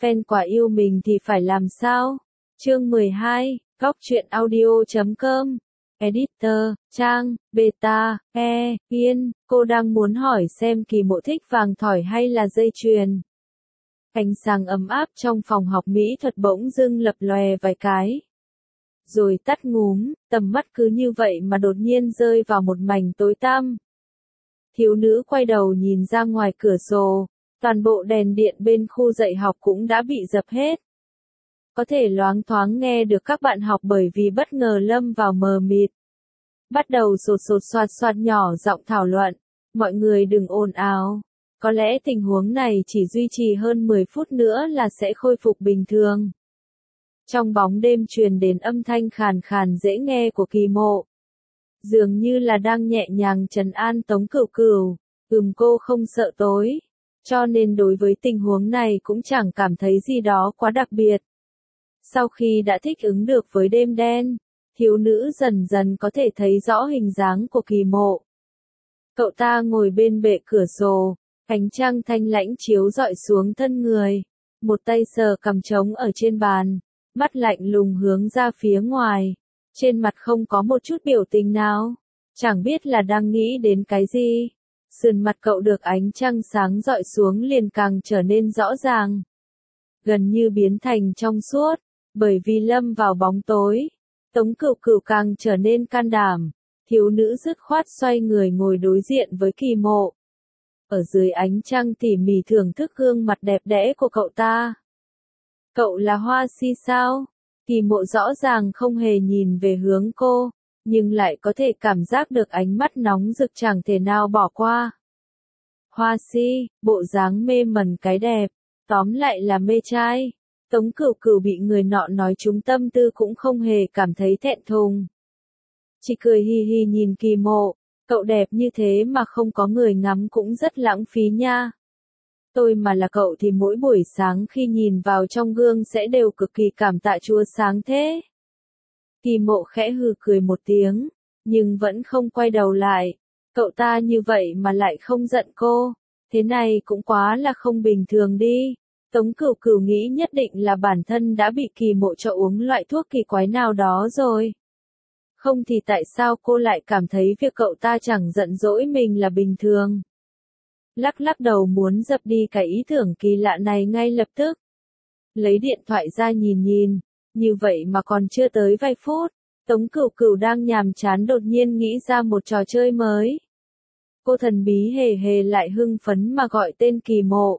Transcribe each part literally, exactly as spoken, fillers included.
fan quả yêu mình thì phải làm sao? Chương mười hai, góc truyện audio chấm com. Editor, Trang, Beta, E, Yên, cô đang muốn hỏi xem Kỳ Mộ thích vàng thỏi hay là dây chuyền. Ánh sáng ấm áp trong phòng học mỹ thuật bỗng dưng lập lòe vài cái. Rồi tắt ngúm, tầm mắt cứ như vậy mà đột nhiên rơi vào một mảnh tối tăm. Thiếu nữ quay đầu nhìn ra ngoài cửa sổ, toàn bộ đèn điện bên khu dạy học cũng đã bị dập hết. Có thể loáng thoáng nghe được các bạn học bởi vì bất ngờ lâm vào mờ mịt. Bắt đầu sột sột soạt soạt nhỏ giọng thảo luận, mọi người đừng ồn ào. Có lẽ tình huống này chỉ duy trì hơn mười phút nữa là sẽ khôi phục bình thường. Trong bóng đêm truyền đến âm thanh khàn khàn dễ nghe của Kỳ Mộ. Dường như là đang nhẹ nhàng trấn an Tống Cửu Cửu, ừm cô không sợ tối. Cho nên đối với tình huống này cũng chẳng cảm thấy gì đó quá đặc biệt. Sau khi đã thích ứng được với đêm đen, thiếu nữ dần dần có thể thấy rõ hình dáng của Kỳ Mộ. Cậu ta ngồi bên bệ cửa sổ, ánh trăng thanh lãnh chiếu rọi xuống thân người, một tay sờ cằm trống ở trên bàn, mắt lạnh lùng hướng ra phía ngoài, trên mặt không có một chút biểu tình nào, chẳng biết là đang nghĩ đến cái gì. Sườn mặt cậu được ánh trăng sáng rọi xuống liền càng trở nên rõ ràng, gần như biến thành trong suốt, bởi vì lâm vào bóng tối. Tống Cửu Cửu càng trở nên can đảm, thiếu nữ dứt khoát xoay người ngồi đối diện với Kỳ Mộ. Ở dưới ánh trăng tỉ mỉ thưởng thức gương mặt đẹp đẽ của cậu ta. Cậu là Hoa Si sao? Kỳ Mộ rõ ràng không hề nhìn về hướng cô, nhưng lại có thể cảm giác được ánh mắt nóng rực chẳng thể nào bỏ qua. Hoa Si, bộ dáng mê mẩn cái đẹp, tóm lại là mê trai. Tống Cửu Cửu bị người nọ nói trúng tâm tư cũng không hề cảm thấy thẹn thùng. Chỉ cười hi hi nhìn Kỳ Mộ, cậu đẹp như thế mà không có người ngắm cũng rất lãng phí nha. Tôi mà là cậu thì mỗi buổi sáng khi nhìn vào trong gương sẽ đều cực kỳ cảm tạ Chúa sáng thế. Kỳ Mộ khẽ hừ cười một tiếng, nhưng vẫn không quay đầu lại. Cậu ta như vậy mà lại không giận cô, thế này cũng quá là không bình thường đi. Tống Cửu Cửu nghĩ nhất định là bản thân đã bị Kỳ Mộ cho uống loại thuốc kỳ quái nào đó rồi. Không thì tại sao cô lại cảm thấy việc cậu ta chẳng giận dỗi mình là bình thường. Lắc lắc đầu muốn dập đi cái ý tưởng kỳ lạ này ngay lập tức. Lấy điện thoại ra nhìn nhìn, như vậy mà còn chưa tới vài phút, Tống Cửu Cửu đang nhàm chán đột nhiên nghĩ ra một trò chơi mới. Cô thần bí hề hề lại hưng phấn mà gọi tên Kỳ Mộ.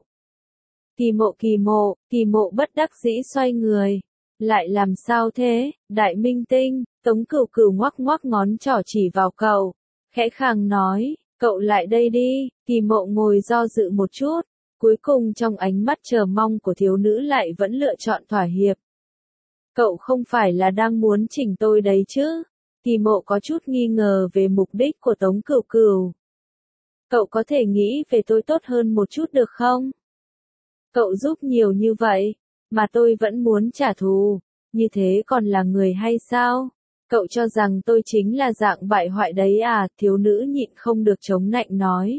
Kỳ Mộ Kỳ Mộ, Kỳ Mộ bất đắc dĩ xoay người. Lại làm sao thế, đại minh tinh? Tống Cửu Cửu ngoắc ngoắc ngón trỏ chỉ vào cậu, khẽ khàng nói, cậu lại đây đi. Kỳ Mộ ngồi do dự một chút, cuối cùng trong ánh mắt chờ mong của thiếu nữ lại vẫn lựa chọn thỏa hiệp. Cậu không phải là đang muốn chỉnh tôi đấy chứ? Kỳ Mộ có chút nghi ngờ về mục đích của Tống Cửu Cửu. Cậu có thể nghĩ về tôi tốt hơn một chút được không? Cậu giúp nhiều như vậy, mà tôi vẫn muốn trả thù, như thế còn là người hay sao? Cậu cho rằng tôi chính là dạng bại hoại đấy à? Thiếu nữ nhịn không được chống nạnh nói.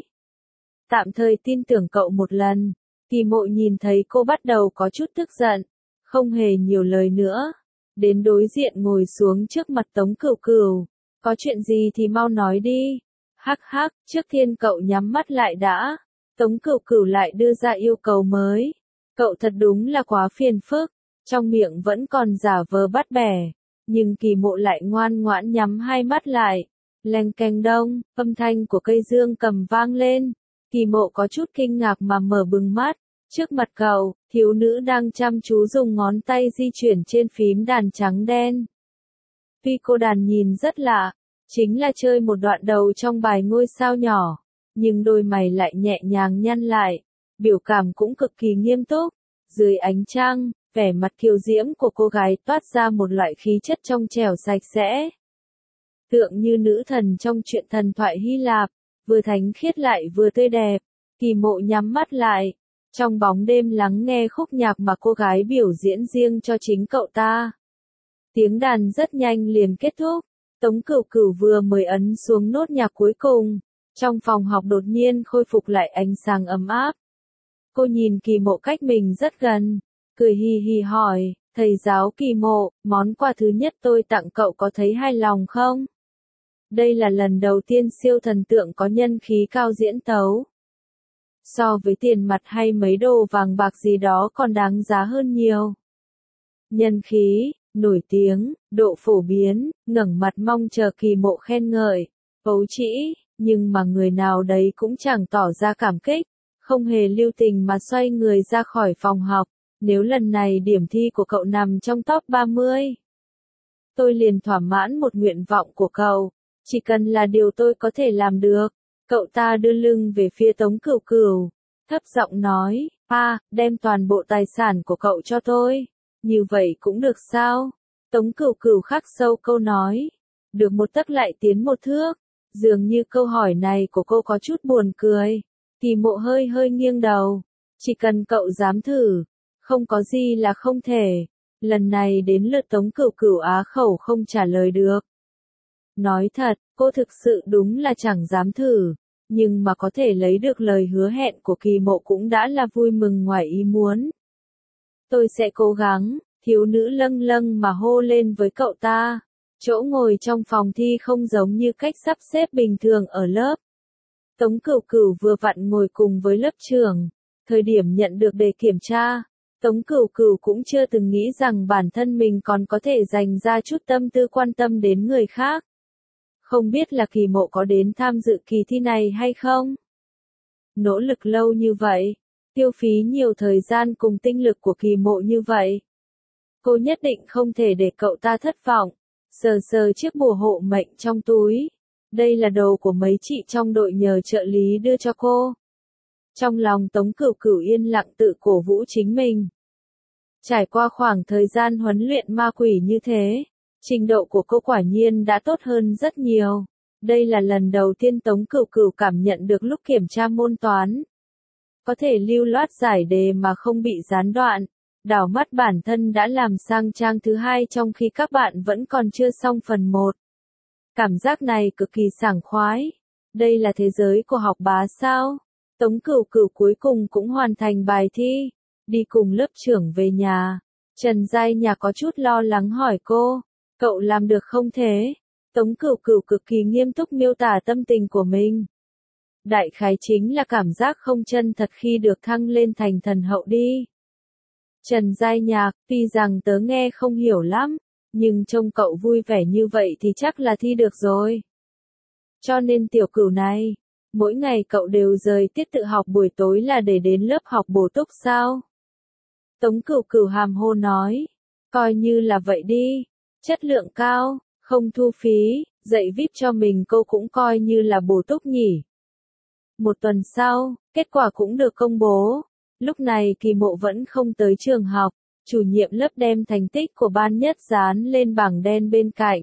Tạm thời tin tưởng cậu một lần. Kỳ Mộ nhìn thấy cô bắt đầu có chút tức giận, không hề nhiều lời nữa, đến đối diện ngồi xuống trước mặt Tống Cửu Cửu. Có chuyện gì thì mau nói đi. Hắc hắc, trước tiên cậu nhắm mắt lại đã. Tống Cửu Cửu lại đưa ra yêu cầu mới. Cậu thật đúng là quá phiền phức, trong miệng vẫn còn giả vờ bắt bẻ, nhưng Kỳ Mộ lại ngoan ngoãn nhắm hai mắt lại. Leng keng đông, âm thanh của cây dương cầm vang lên. Kỳ Mộ có chút kinh ngạc mà mở bừng mắt. Trước mặt cậu, thiếu nữ đang chăm chú dùng ngón tay di chuyển trên phím đàn trắng đen. Tuy cô đàn nhìn rất lạ, chính là chơi một đoạn đầu trong bài Ngôi sao nhỏ, nhưng đôi mày lại nhẹ nhàng nhăn lại, biểu cảm cũng cực kỳ nghiêm túc. Dưới ánh trăng, vẻ mặt kiều diễm của cô gái toát ra một loại khí chất trong trẻo sạch sẽ. Tượng như nữ thần trong truyện thần thoại Hy Lạp, vừa thánh khiết lại vừa tươi đẹp. Kỳ Mộ nhắm mắt lại, trong bóng đêm lắng nghe khúc nhạc mà cô gái biểu diễn riêng cho chính cậu ta. Tiếng đàn rất nhanh liền kết thúc, Tống Cửu Cửu vừa mới ấn xuống nốt nhạc cuối cùng, trong phòng học đột nhiên khôi phục lại ánh sáng ấm áp. Cô nhìn Kỳ Mộ cách mình rất gần, cười hì hì hỏi, thầy giáo Kỳ Mộ, món quà thứ nhất tôi tặng cậu có thấy hài lòng không? Đây là lần đầu tiên siêu thần tượng có nhân khí cao diễn tấu. So với tiền mặt hay mấy đồ vàng bạc gì đó còn đáng giá hơn nhiều. Nhân khí, nổi tiếng, độ phổ biến, ngẩng mặt mong chờ Kỳ Mộ khen ngợi, ấu trĩ, nhưng mà người nào đấy cũng chẳng tỏ ra cảm kích, không hề lưu tình mà xoay người ra khỏi phòng học. Nếu lần này điểm thi của cậu nằm trong top ba mươi, tôi liền thỏa mãn một nguyện vọng của cậu, chỉ cần là điều tôi có thể làm được. Cậu ta đưa lưng về phía Tống Cửu Cửu, thấp giọng nói, "Pa, đem toàn bộ tài sản của cậu cho tôi." Như vậy cũng được sao? Tống Cửu Cửu khắc sâu câu nói, được một tấc lại tiến một thước. Dường như câu hỏi này của cô có chút buồn cười. Kỳ Mộ hơi hơi nghiêng đầu, chỉ cần cậu dám thử, không có gì là không thể. Lần này đến lượt Tống Cửu Cửu á khẩu không trả lời được. Nói thật, cô thực sự đúng là chẳng dám thử, nhưng mà có thể lấy được lời hứa hẹn của Kỳ Mộ cũng đã là vui mừng ngoài ý muốn. Tôi sẽ cố gắng, thiếu nữ lâng lâng mà hô lên với cậu ta. Chỗ ngồi trong phòng thi không giống như cách sắp xếp bình thường ở lớp. Tống Cửu Cửu vừa vặn ngồi cùng với lớp trưởng. Thời điểm nhận được đề kiểm tra, Tống Cửu Cửu cũng chưa từng nghĩ rằng bản thân mình còn có thể dành ra chút tâm tư quan tâm đến người khác. Không biết là Kỳ Mộ có đến tham dự kỳ thi này hay không? Nỗ lực lâu như vậy, tiêu phí nhiều thời gian cùng tinh lực của Kỳ Mộ như vậy. Cô nhất định không thể để cậu ta thất vọng. Sờ sờ chiếc bùa hộ mệnh trong túi. Đây là đồ của mấy chị trong đội nhờ trợ lý đưa cho cô. Trong lòng Tống Cửu Cửu yên lặng tự cổ vũ chính mình. Trải qua khoảng thời gian huấn luyện ma quỷ như thế, trình độ của cô quả nhiên đã tốt hơn rất nhiều. Đây là lần đầu tiên Tống Cửu Cửu cảm nhận được lúc kiểm tra môn toán. Có thể lưu loát giải đề mà không bị gián đoạn. Đảo mắt bản thân đã làm sang trang thứ hai trong khi các bạn vẫn còn chưa xong phần một. Cảm giác này cực kỳ sảng khoái. Đây là thế giới của học bá sao? Tống Cửu Cửu cuối cùng cũng hoàn thành bài thi. Đi cùng lớp trưởng về nhà. Trần Giai Nhà có chút lo lắng hỏi cô. Cậu làm được không thế? Tống Cửu Cửu cực kỳ nghiêm túc miêu tả tâm tình của mình. Đại khái chính là cảm giác không chân thật khi được thăng lên thành thần hậu đi. Trần Giai Nhạc, tuy rằng tớ nghe không hiểu lắm, nhưng trông cậu vui vẻ như vậy thì chắc là thi được rồi. Cho nên tiểu cửu này, mỗi ngày cậu đều rời tiết tự học buổi tối là để đến lớp học bổ túc sao? Tống Cửu Cửu hàm hồ nói, coi như là vậy đi, chất lượng cao, không thu phí, dạy vê i pê cho mình cô cũng coi như là bổ túc nhỉ. Một tuần sau, kết quả cũng được công bố. Lúc này Kỳ Mộ vẫn không tới trường học, chủ nhiệm lớp đem thành tích của ban nhất dán lên bảng đen bên cạnh.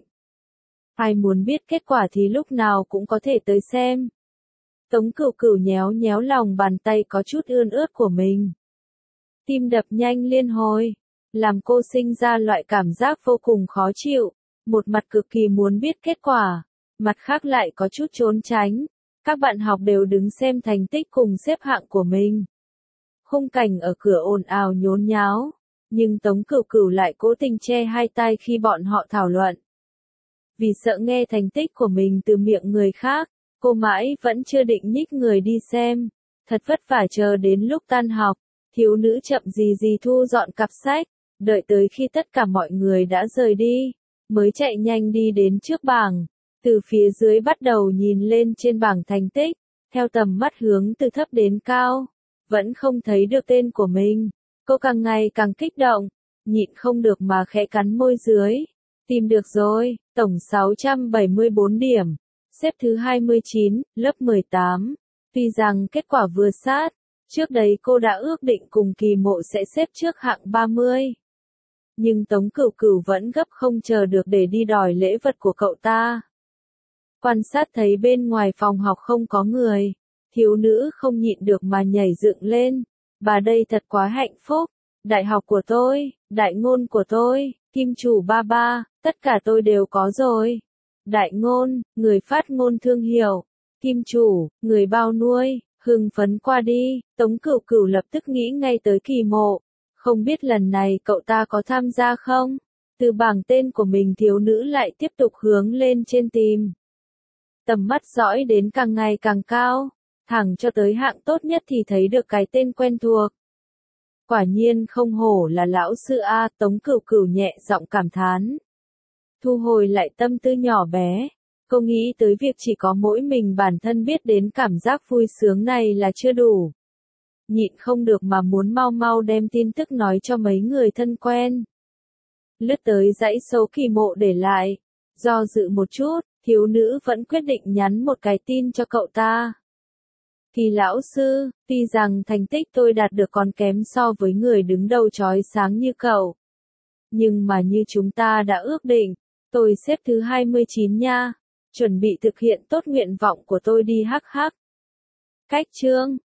Ai muốn biết kết quả thì lúc nào cũng có thể tới xem. Tống Cửu Cửu nhéo nhéo lòng bàn tay có chút ươn ướt của mình. Tim đập nhanh liên hồi, làm cô sinh ra loại cảm giác vô cùng khó chịu, một mặt cực kỳ muốn biết kết quả, mặt khác lại có chút trốn tránh. Các bạn học đều đứng xem thành tích cùng xếp hạng của mình. Khung cảnh ở cửa ồn ào nhốn nháo, nhưng Tống Cửu Cửu lại cố tình che hai tai khi bọn họ thảo luận. Vì sợ nghe thành tích của mình từ miệng người khác, cô mãi vẫn chưa định nhích người đi xem. Thật vất vả chờ đến lúc tan học, thiếu nữ chậm gì gì thu dọn cặp sách, đợi tới khi tất cả mọi người đã rời đi, mới chạy nhanh đi đến trước bảng. Từ phía dưới bắt đầu nhìn lên trên bảng thành tích, theo tầm mắt hướng từ thấp đến cao, vẫn không thấy được tên của mình. Cô càng ngày càng kích động, nhịn không được mà khẽ cắn môi dưới. Tìm được rồi, tổng sáu trăm bảy mươi bốn điểm, xếp thứ hai mươi chín, lớp mười tám. Tuy rằng kết quả vừa sát, trước đấy cô đã ước định cùng Kỳ Mộ sẽ xếp trước hạng ba mươi. Nhưng Tống Cửu Cửu vẫn gấp không chờ được để đi đòi lễ vật của cậu ta. Quan sát thấy bên ngoài phòng học không có người, thiếu nữ không nhịn được mà nhảy dựng lên. Bà đây thật quá hạnh phúc, đại học của tôi, đại ngôn của tôi, kim chủ ba ba, tất cả tôi đều có rồi. Đại ngôn, người phát ngôn thương hiệu, kim chủ, người bao nuôi, hưng phấn qua đi. Tống Cửu Cửu lập tức nghĩ ngay tới Kỳ Mộ, Không biết lần này cậu ta có tham gia không? Từ bảng tên của mình thiếu nữ lại tiếp tục hướng lên trên tìm. Tầm mắt dõi đến càng ngày càng cao, thẳng cho tới hạng tốt nhất thì thấy được cái tên quen thuộc. Quả nhiên không hổ là lão sư A, Tống Cửu Cửu nhẹ giọng cảm thán. Thu hồi lại tâm tư nhỏ bé, cô nghĩ tới việc chỉ có mỗi mình bản thân biết đến cảm giác vui sướng này là chưa đủ. Nhịn không được mà muốn mau mau đem tin tức nói cho mấy người thân quen. Lướt tới dãy số Kỳ Mộ để lại, do dự một chút, thiếu nữ vẫn quyết định nhắn một cái tin cho cậu ta. Kỳ lão sư, tuy rằng thành tích tôi đạt được còn kém so với người đứng đầu chói sáng như cậu. Nhưng mà như chúng ta đã ước định, tôi xếp thứ hai mươi chín nha, chuẩn bị thực hiện tốt nguyện vọng của tôi đi hắc hắc. Cách chương,